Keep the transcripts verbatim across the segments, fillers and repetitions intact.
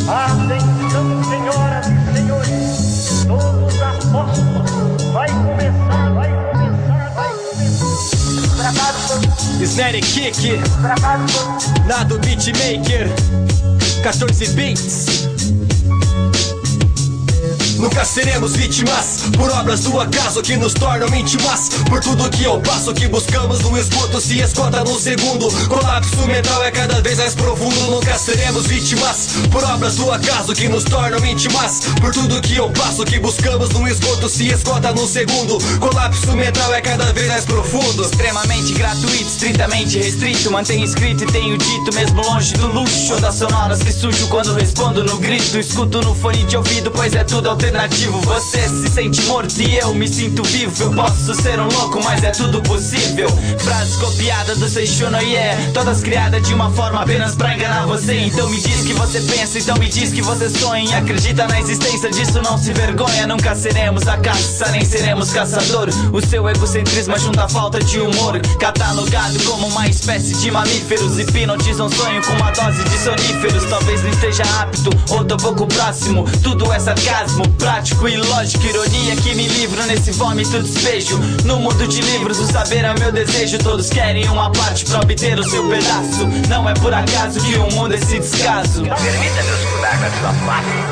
Atenção, senhoras e senhores, todos apostos, vai começar, vai começar, vai começar. Travado, Snare Kick, travado, Nado Beatmaker, quatorze beats. Nunca seremos vítimas por obras do acaso que nos tornam íntimas. Por tudo que eu passo, que buscamos no esgoto se esgota num segundo. Colapso mental é cada vez mais profundo. Nunca seremos vítimas por obras do acaso que nos tornam íntimas. Por tudo que eu passo, que buscamos no esgoto se esgota num segundo. Colapso mental é cada vez mais profundo. Extremamente gratuito, estritamente restrito. Mantenho escrito e tenho dito, mesmo longe do luxo. Ondas sonoras que sujo quando respondo no grito. Escuto no fone de ouvido, pois é tudo alternativo. Você se sente morto e eu me sinto vivo. Eu posso ser um louco, mas é tudo possível. Frases copiadas do Seishono yeah, todas criadas de uma forma apenas pra enganar você. Então me diz que você pensa, então me diz que você sonha. Acredita na existência disso, não se vergonha. Nunca seremos a caça, nem seremos caçador. O seu egocentrismo junta a falta de humor. Catalogado como uma espécie de mamíferos. Hipnotiza um sonho com uma dose de soníferos. Talvez não esteja apto, ou tô pouco próximo. Tudo é sarcasmo, prático e lógico, ironia que me livro nesse vômito despejo. No mundo de livros o saber é meu desejo. Todos querem uma parte pra obter o seu pedaço. Não é por acaso que o mundo é esse descaso. permita-me escutar com a sua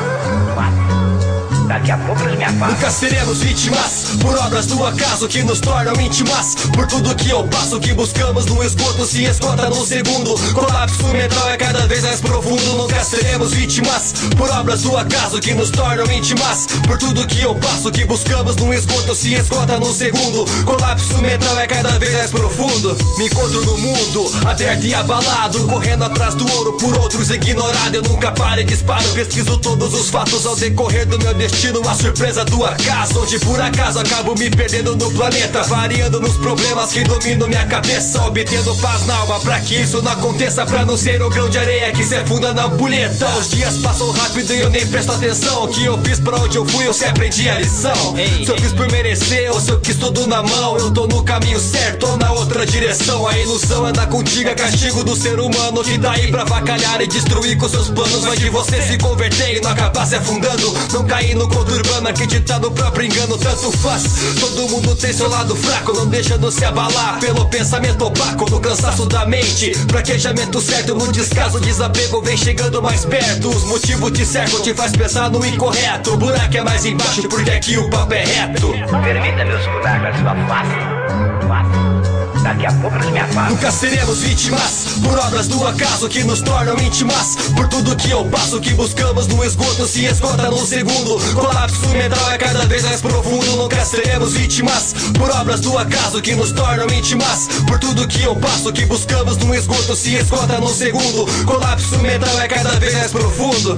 face. Daqui a pouco eles me afastam. Nunca seremos vítimas por obras do acaso que nos tornam íntimas. Por tudo que eu passo, que buscamos no esgoto se esgota num segundo. Colapso mental é cada vez mais profundo. Nunca seremos vítimas por obras do acaso que nos tornam íntimas. Por tudo que eu passo, que buscamos no esgoto se esgota num segundo. Colapso mental é cada vez mais profundo. Me encontro no mundo aberto e abalado, correndo atrás do ouro por outros ignorado. Eu nunca paro e disparo, pesquiso todos os fatos ao decorrer do meu destino. A surpresa do acaso, onde por acaso acabo me perdendo no planeta, variando nos problemas que dominam minha cabeça, obtendo paz na alma pra que isso não aconteça, pra não ser o grão de areia que se afunda na ampulheta. Os dias passam rápido e eu nem presto atenção. O que eu fiz, pra onde eu fui, eu sei aprendi a lição. Se eu fiz por merecer ou se eu quis tudo na mão, eu tô no caminho certo ou na outra direção. A ilusão anda contigo, é castigo do ser humano, que tá aí pra avacalhar e destruir com seus planos. Vai de você se converter e não acabar se afundando, não cair no conto urbano, acreditar no próprio engano, tanto faz. Todo mundo tem seu lado fraco, não deixando se abalar pelo pensamento opaco, no cansaço da mente. Fraquejamento certo, no descaso, desapego vem chegando mais perto. Os motivos te cercam, te faz pensar no incorreto. O buraco é mais embaixo porque aqui o papo é reto. Permita-me escutar com a sua face. Face. Daqui a pouco eles me afastam. Nunca seremos vítimas por obras do acaso que nos tornam íntimas. Por tudo que eu passo, que buscamos no esgoto se esgota num segundo. Colapso mental é cada vez mais profundo. Nunca seremos vítimas por obras do acaso que nos tornam íntimas. Por tudo que eu passo, que buscamos no esgoto se esgota num segundo. Colapso mental é cada vez mais profundo.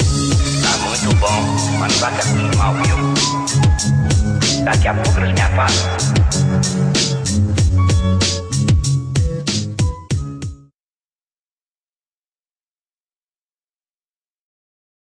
Tá muito bom, mas vai continuar, viu? Daqui a pouco eles me afastam.